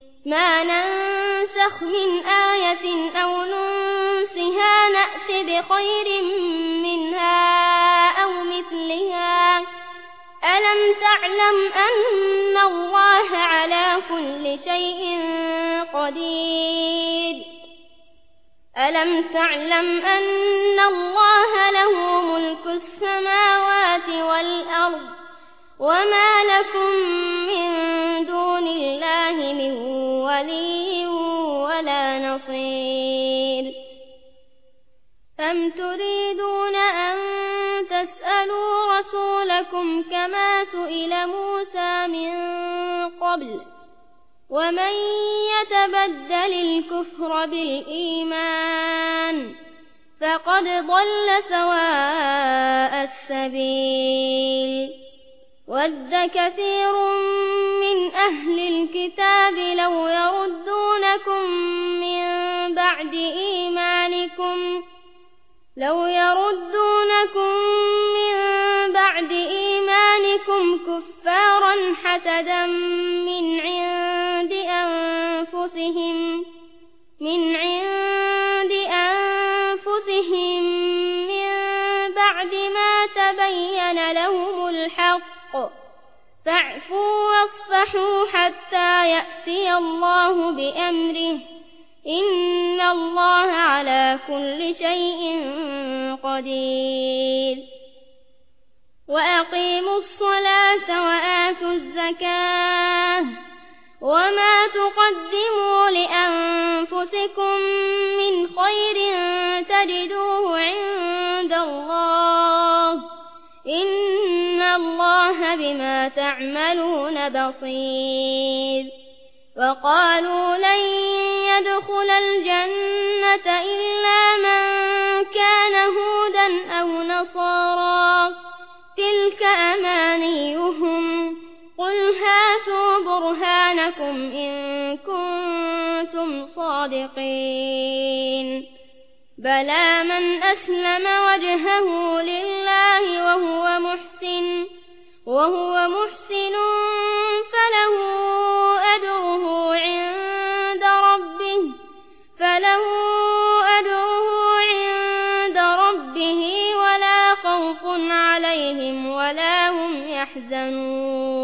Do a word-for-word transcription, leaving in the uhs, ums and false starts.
ما ننسخ من آية أو ننسها نأت بخير منها أو مثلها ألم تعلم أن الله على كل شيء قدير ألم تعلم أن الله له ملك السماوات والأرض وما لكم من دون الله من ولي ولا نصير أم تريدون أن تسألوا رسولكم كما سئل موسى من قبل ومن يتبدل الكفر بالإيمان فقد ضل سواء السبيل ود كثير من أهل الكتاب لو يردونكم من بعد إيمانكم لو يردونكم من بعد إيمانكم كفارا حسدا من عند أنفسهم من عند أنفسهم من بعد ما تبين لهم الحق فاعفوا واصفحوا حتى يأتي الله بأمره إن الله على كل شيء قدير وأقيموا الصلاة وآتوا الزكاة وما تقدموا لأنفسكم من خير تجدوه عند الله إن الله بما تعملون بصير وقالوا لن يدخل الجنة إلا من كان هودا أو نصارى تلك أمانيهم قل هاتوا برهانكم إن كنتم صادقين بلى من أسلم وجهه لله وهو محسن وهو محسن فله أجره عند ربه فله أجره عند ربه ولا خوف عليهم ولا هم يحزنون